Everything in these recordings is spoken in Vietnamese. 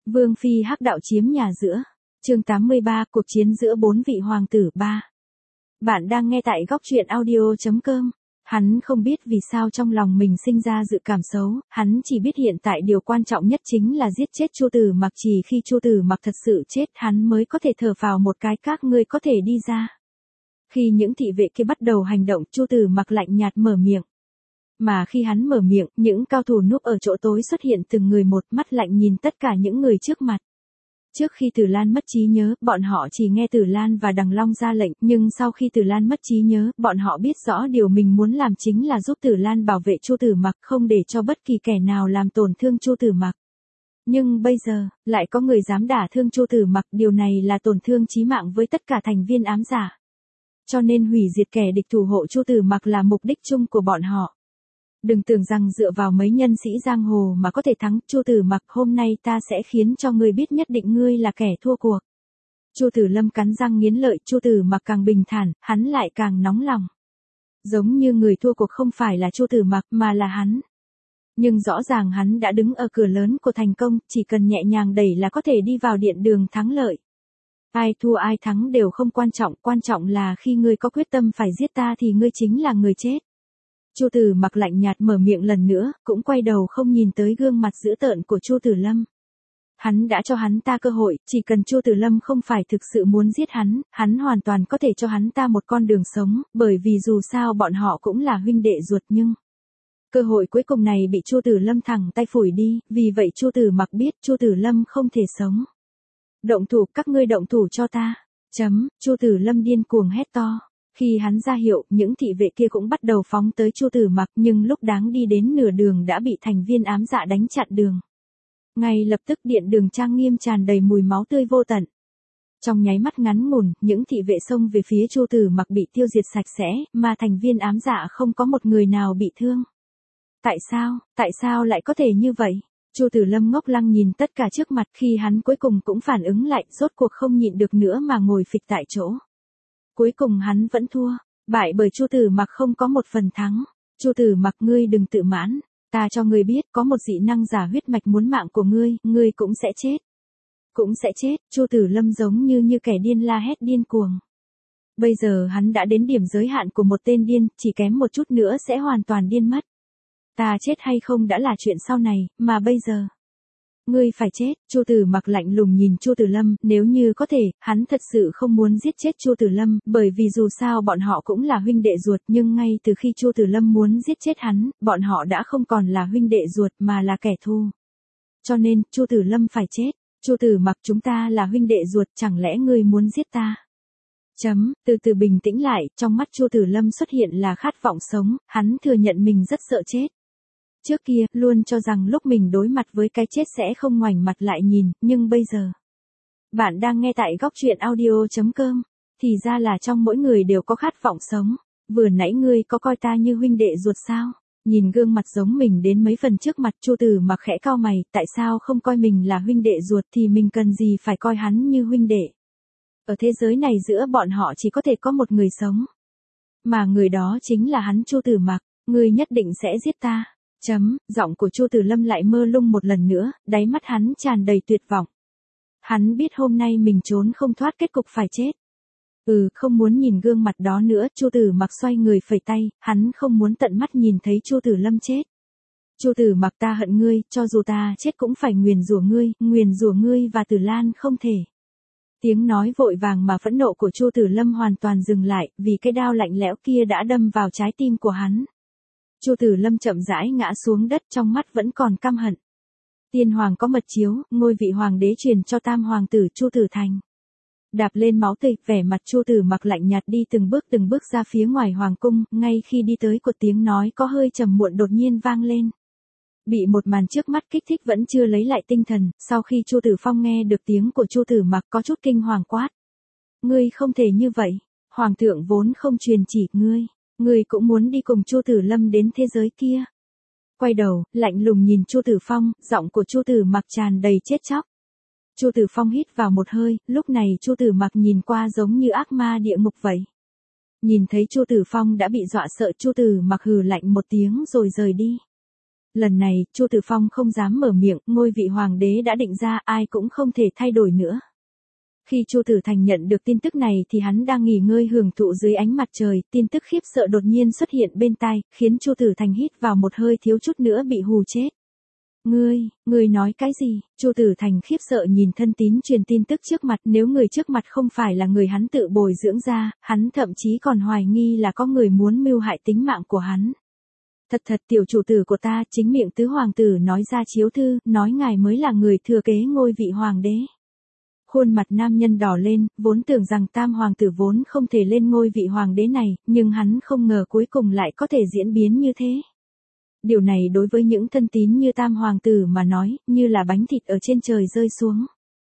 Vương phi hắc đạo chiếm nhà giữa. Chương 83, cuộc chiến giữa 4 vị hoàng tử 3. Bạn đang nghe tại góc truyện audio.com. Hắn không biết vì sao trong lòng mình sinh ra dự cảm xấu, hắn chỉ biết hiện tại điều quan trọng nhất chính là giết chết Chu Tử Mặc, chỉ khi Chu Tử Mặc thật sự chết hắn mới có thể thở phào một cái, các ngươi có thể đi ra. Khi những thị vệ kia bắt đầu hành động, Chu Tử Mặc lạnh nhạt mở miệng. Mà khi hắn mở miệng, những cao thủ núp ở chỗ tối xuất hiện từng người một, mắt lạnh nhìn tất cả những người trước mặt. Trước khi Tử Lan mất trí nhớ, bọn họ chỉ nghe Tử Lan và Đằng Long ra lệnh, nhưng sau khi Tử Lan mất trí nhớ, bọn họ biết rõ điều mình muốn làm chính là giúp Tử Lan bảo vệ Chu Tử Mặc, không để cho bất kỳ kẻ nào làm tổn thương Chu Tử Mặc. Nhưng bây giờ, lại có người dám đả thương Chu Tử Mặc, điều này là tổn thương chí mạng với tất cả thành viên ám giả. Cho nên hủy diệt kẻ địch thủ hộ Chu Tử Mặc là mục đích chung của bọn họ. Đừng tưởng rằng dựa vào mấy nhân sĩ giang hồ mà có thể thắng, Chu Tử Mặc, hôm nay ta sẽ khiến cho ngươi biết nhất định ngươi là kẻ thua cuộc. Chu Tử Lâm cắn răng nghiến lợi, Chu Tử Mặc càng bình thản, hắn lại càng nóng lòng. Giống như người thua cuộc không phải là Chu Tử Mặc mà là hắn. Nhưng rõ ràng hắn đã đứng ở cửa lớn của thành công, chỉ cần nhẹ nhàng đẩy là có thể đi vào điện đường thắng lợi. Ai thua ai thắng đều không quan trọng là khi ngươi có quyết tâm phải giết ta thì ngươi chính là người chết. Chu Tử Mặc lạnh nhạt mở miệng lần nữa, cũng quay đầu không nhìn tới gương mặt dữ tợn của Chu Tử Lâm. Hắn đã cho hắn ta cơ hội, chỉ cần Chu Tử Lâm không phải thực sự muốn giết hắn hoàn toàn có thể cho hắn ta một con đường sống, bởi vì dù sao bọn họ cũng là huynh đệ ruột, nhưng cơ hội cuối cùng này bị Chu Tử Lâm thẳng tay phủi đi, vì vậy Chu Tử Mặc biết Chu Tử Lâm không thể sống. Động thủ, các ngươi động thủ cho ta. Chu Tử Lâm điên cuồng hét to. Khi hắn ra hiệu, những thị vệ kia cũng bắt đầu phóng tới Chu Tử Mặc, nhưng lúc đáng đi đến nửa đường đã bị thành viên ám dạ đánh chặn đường. Ngay lập tức điện đường trang nghiêm tràn đầy mùi máu tươi vô tận. Trong nháy mắt ngắn ngủn, những thị vệ xông về phía Chu Tử Mặc bị tiêu diệt sạch sẽ, mà thành viên ám dạ không có một người nào bị thương. Tại sao lại có thể như vậy? Chu Tử Lâm ngốc lăng nhìn tất cả trước mặt, khi hắn cuối cùng cũng phản ứng lại, rốt cuộc không nhịn được nữa mà ngồi phịch tại chỗ. Cuối cùng hắn vẫn thua, bại bởi Chu Tử Mặc không có một phần thắng. Chu Tử Mặc, ngươi đừng tự mãn, ta cho ngươi biết có một dị năng giả huyết mạch muốn mạng của ngươi cũng sẽ chết. Cũng sẽ chết, Chu Tử Lâm giống như kẻ điên la hét điên cuồng. Bây giờ hắn đã đến điểm giới hạn của một tên điên, chỉ kém một chút nữa sẽ hoàn toàn điên mất. Ta chết hay không đã là chuyện sau này, mà bây giờ ngươi phải chết. Chu Tử Mặc lạnh lùng nhìn Chu Tử Lâm, nếu như có thể, hắn thật sự không muốn giết chết Chu Tử Lâm, bởi vì dù sao bọn họ cũng là huynh đệ ruột, nhưng ngay từ khi Chu Tử Lâm muốn giết chết hắn, bọn họ đã không còn là huynh đệ ruột mà là kẻ thù. Cho nên, Chu Tử Lâm phải chết. Chu Tử Mặc, chúng ta là huynh đệ ruột, chẳng lẽ ngươi muốn giết ta? Từ từ bình tĩnh lại, trong mắt Chu Tử Lâm xuất hiện là khát vọng sống, hắn thừa nhận mình rất sợ chết. Trước kia, luôn cho rằng lúc mình đối mặt với cái chết sẽ không ngoảnh mặt lại nhìn, nhưng bây giờ. Bạn đang nghe tại góc truyện audio.com, thì ra là trong mỗi người đều có khát vọng sống. Vừa nãy ngươi có coi ta như huynh đệ ruột sao? Nhìn gương mặt giống mình đến mấy phần trước mặt, Chu Tử Mặc khẽ cau mày, tại sao không coi mình là huynh đệ ruột thì mình cần gì phải coi hắn như huynh đệ? Ở thế giới này giữa bọn họ chỉ có thể có một người sống. Mà người đó chính là hắn. Chu Tử Mặc, ngươi nhất định sẽ giết ta. Giọng của Chu Tử Lâm lại mơ lung một lần nữa, đáy mắt hắn tràn đầy tuyệt vọng. Hắn biết hôm nay mình trốn không thoát kết cục phải chết. Không muốn nhìn gương mặt đó nữa, Chu Tử Mặc xoay người phẩy tay, hắn không muốn tận mắt nhìn thấy Chu Tử Lâm chết. Chu Tử Mặc, ta hận ngươi, cho dù ta chết cũng phải nguyền rủa ngươi và Tử Lan không thể. Tiếng nói vội vàng mà phẫn nộ của Chu Tử Lâm hoàn toàn dừng lại, vì cái đao lạnh lẽo kia đã đâm vào trái tim của hắn. Chu Tử Lâm chậm rãi ngã xuống đất, trong mắt vẫn còn căm hận. Tiên hoàng có mật chiếu, ngôi vị hoàng đế truyền cho tam hoàng tử Chu Tử Thành. Đạp lên máu tươi, vẻ mặt Chu Tử Mặc lạnh nhạt đi từng bước ra phía ngoài hoàng cung, ngay khi đi tới một tiếng nói có hơi trầm muộn đột nhiên vang lên. Bị một màn trước mắt kích thích vẫn chưa lấy lại tinh thần, sau khi Chu Tử Phong nghe được tiếng của Chu Tử Mặc có chút kinh hoàng quát. Ngươi không thể như vậy, hoàng thượng vốn không truyền chỉ ngươi cũng muốn đi cùng Chu Tử Lâm đến thế giới kia. Quay đầu, lạnh lùng nhìn Chu Tử Phong, giọng của Chu Tử Mặc tràn đầy chết chóc. Chu Tử Phong hít vào một hơi, lúc này Chu Tử Mặc nhìn qua giống như ác ma địa ngục vậy. Nhìn thấy Chu Tử Phong đã bị dọa sợ, Chu Tử Mặc hừ lạnh một tiếng rồi rời đi. Lần này, Chu Tử Phong không dám mở miệng, ngôi vị hoàng đế đã định ra, ai cũng không thể thay đổi nữa. Khi Chu Tử Thành nhận được tin tức này thì hắn đang nghỉ ngơi hưởng thụ dưới ánh mặt trời, tin tức khiếp sợ đột nhiên xuất hiện bên tai, khiến Chu Tử Thành hít vào một hơi thiếu chút nữa bị hù chết. Ngươi nói cái gì? Chu Tử Thành khiếp sợ nhìn thân tín truyền tin tức trước mặt, nếu người trước mặt không phải là người hắn tự bồi dưỡng ra, hắn thậm chí còn hoài nghi là có người muốn mưu hại tính mạng của hắn. Thật tiểu chủ tử của ta, chính miệng tứ hoàng tử nói ra chiếu thư, nói ngài mới là người thừa kế ngôi vị hoàng đế. Khuôn mặt nam nhân đỏ lên, vốn tưởng rằng tam hoàng tử vốn không thể lên ngôi vị hoàng đế này, nhưng hắn không ngờ cuối cùng lại có thể diễn biến như thế. Điều này đối với những thân tín như tam hoàng tử mà nói, như là bánh thịt ở trên trời rơi xuống.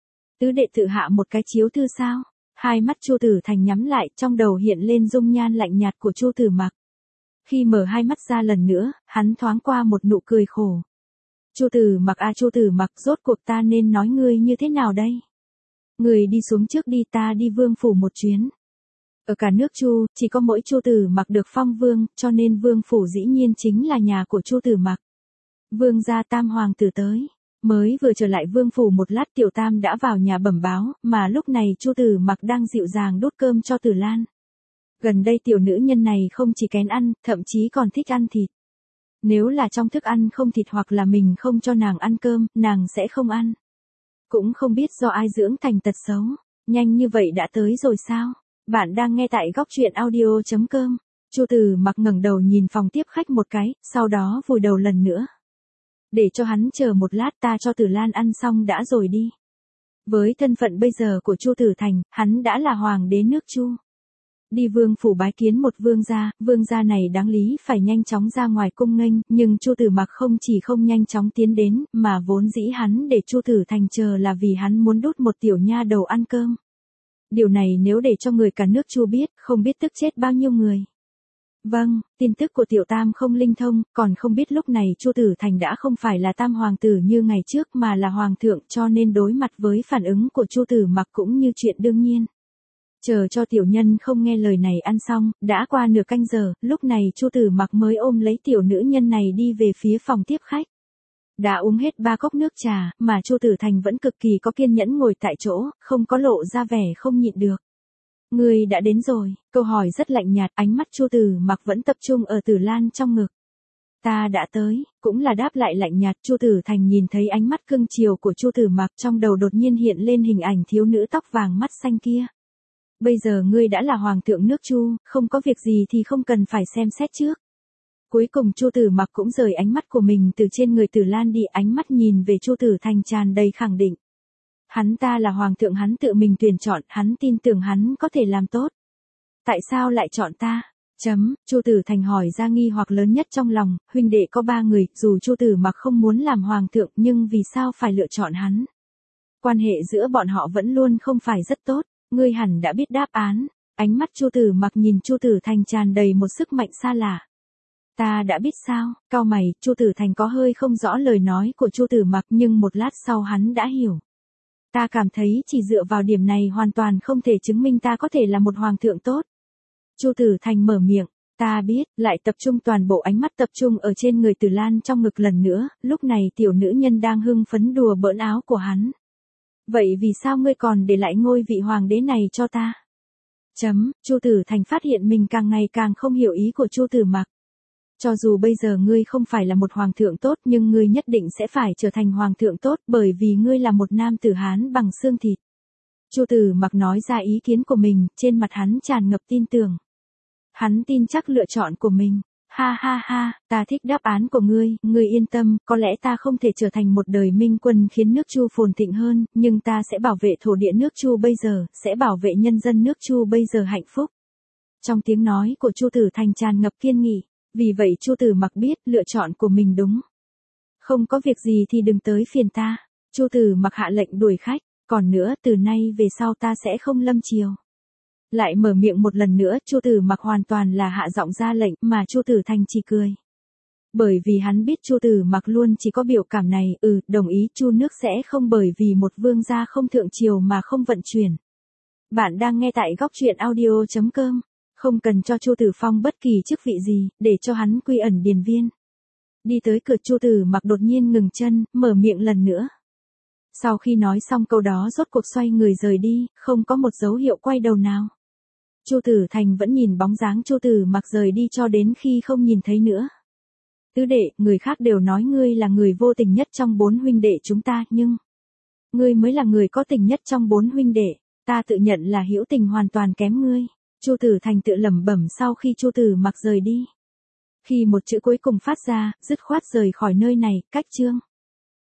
Tứ đệ tự hạ một cái chiếu thư sao? Hai mắt Chu Tử Thành nhắm lại, trong đầu hiện lên dung nhan lạnh nhạt của Chu Tử Mặc. Khi mở hai mắt ra lần nữa, hắn thoáng qua một nụ cười khổ. Chu Tử Mặc à, Chu Tử Mặc, rốt cuộc ta nên nói ngươi như thế nào đây? Ngươi đi xuống trước đi, ta đi vương phủ một chuyến. Ở cả nước Chu, chỉ có mỗi Chu Tử Mặc được phong vương, cho nên vương phủ dĩ nhiên chính là nhà của Chu Tử Mặc. Vương gia tam hoàng tử tới. Mới vừa trở lại vương phủ một lát, tiểu tam đã vào nhà bẩm báo, mà lúc này Chu Tử Mặc đang dịu dàng đút cơm cho Tử Lan. Gần đây tiểu nữ nhân này không chỉ kén ăn, thậm chí còn thích ăn thịt. Nếu là trong thức ăn không thịt hoặc là mình không cho nàng ăn cơm, nàng sẽ không ăn. Cũng không biết do ai dưỡng thành tật xấu. Nhanh như vậy đã tới rồi sao? Bạn đang nghe tại góc truyện audio.com. Chu Tử Mặc ngẩng đầu nhìn phòng tiếp khách một cái, sau đó vùi đầu lần nữa. Để cho hắn chờ một lát, ta cho Tử Lan ăn xong đã rồi đi. Với thân phận bây giờ của Chu Tử Thành, hắn đã là hoàng đế nước Chu. Đi vương phủ bái kiến một vương gia này đáng lý phải nhanh chóng ra ngoài cung nghênh, nhưng Chu Tử Mặc không chỉ không nhanh chóng tiến đến, mà vốn dĩ hắn để Chu Tử Thành chờ là vì hắn muốn đút một tiểu nha đầu ăn cơm. Điều này nếu để cho người cả nước Chu biết, không biết tức chết bao nhiêu người. Vâng, tin tức của tiểu tam không linh thông, còn không biết lúc này Chu Tử Thành đã không phải là tam hoàng tử như ngày trước mà là hoàng thượng, cho nên đối mặt với phản ứng của Chu Tử Mặc cũng như chuyện đương nhiên. Chờ cho tiểu nhân không nghe lời này ăn xong, đã qua nửa canh giờ, lúc này Chu Tử Mặc mới ôm lấy tiểu nữ nhân này đi về phía phòng tiếp khách. Đã uống hết 3 cốc nước trà, mà Chu Tử Thành vẫn cực kỳ có kiên nhẫn ngồi tại chỗ, không có lộ ra vẻ không nhịn được. Ngươi đã đến rồi, câu hỏi rất lạnh nhạt, ánh mắt Chu Tử Mặc vẫn tập trung ở Tử Lan trong ngực. Ta đã tới, cũng là đáp lại lạnh nhạt. Chu Tử Thành nhìn thấy ánh mắt cưng chiều của Chu Tử Mặc, trong đầu đột nhiên hiện lên hình ảnh thiếu nữ tóc vàng mắt xanh kia. Bây giờ ngươi đã là hoàng thượng nước Chu, không có việc gì thì không cần phải xem xét trước. Cuối cùng Chu Tử Mặc cũng rời ánh mắt của mình từ trên người Tử Lan đi, ánh mắt nhìn về Chu Tử Thành tràn đầy khẳng định. Hắn ta là hoàng thượng, hắn tự mình tuyển chọn, hắn tin tưởng hắn có thể làm tốt. Tại sao lại chọn ta? Chu Tử Thành hỏi ra nghi hoặc lớn nhất trong lòng, huynh đệ có 3 người, dù Chu Tử Mặc không muốn làm hoàng thượng nhưng vì sao phải lựa chọn hắn? Quan hệ giữa bọn họ vẫn luôn không phải rất tốt, ngươi hẳn đã biết đáp án. Ánh mắt Chu Tử Mặc nhìn Chu Tử Thành tràn đầy một sức mạnh xa lạ. Ta đã biết sao? Cau mày, Chu Tử Thành có hơi không rõ lời nói của Chu Tử Mặc nhưng một lát sau hắn đã hiểu. Ta cảm thấy chỉ dựa vào điểm này hoàn toàn không thể chứng minh ta có thể là một hoàng thượng tốt. Chu Tử Thành mở miệng, ta biết, lại tập trung toàn bộ ánh mắt tập trung ở trên người Tử Lan trong ngực lần nữa, lúc này tiểu nữ nhân đang hưng phấn đùa bỡn áo của hắn. Vậy vì sao ngươi còn để lại ngôi vị hoàng đế này cho ta? Chu Tử Thành phát hiện mình càng ngày càng không hiểu ý của Chu Tử Mặc. Cho dù bây giờ ngươi không phải là một hoàng thượng tốt nhưng ngươi nhất định sẽ phải trở thành hoàng thượng tốt bởi vì ngươi là một nam tử Hán bằng xương thịt. Chu Tử Mặc nói ra ý kiến của mình, trên mặt hắn tràn ngập tin tưởng. Hắn tin chắc lựa chọn của mình. Ha ha ha, ta thích đáp án của ngươi, ngươi yên tâm, có lẽ ta không thể trở thành một đời minh quân khiến nước Chu phồn thịnh hơn, nhưng ta sẽ bảo vệ thổ địa nước Chu bây giờ, sẽ bảo vệ nhân dân nước Chu bây giờ hạnh phúc. Trong tiếng nói của Chu Tử Thành tràn ngập kiên nghị, vì vậy Chu Tử Mặc biết lựa chọn của mình đúng. Không có việc gì thì đừng tới phiền ta. Chu Tử Mặc hạ lệnh đuổi khách, còn nữa từ nay về sau ta sẽ không lâm chiều. Lại mở miệng một lần nữa, Chu Tử Mặc hoàn toàn là hạ giọng ra lệnh, mà Chu Tử Thành chỉ cười. Bởi vì hắn biết Chu Tử Mặc luôn chỉ có biểu cảm này, đồng ý Chu nước sẽ không bởi vì một vương gia không thượng triều mà không vận chuyển. Bạn đang nghe tại góc truyện audio.com, không cần cho Chu Tử Phong bất kỳ chức vị gì, để cho hắn quy ẩn điền viên. Đi tới cửa Chu Tử Mặc đột nhiên ngừng chân, mở miệng lần nữa. Sau khi nói xong câu đó rốt cuộc xoay người rời đi, không có một dấu hiệu quay đầu nào. Chu Tử Thành vẫn nhìn bóng dáng Chu Tử Mặc rời đi cho đến khi không nhìn thấy nữa. Tứ đệ, người khác đều nói ngươi là người vô tình nhất trong 4 huynh đệ chúng ta, nhưng ngươi mới là người có tình nhất trong 4 huynh đệ, ta tự nhận là hữu tình hoàn toàn kém ngươi. Chu Tử Thành tự lẩm bẩm sau khi Chu Tử Mặc rời đi. Khi một chữ cuối cùng phát ra, dứt khoát rời khỏi nơi này, cách chương.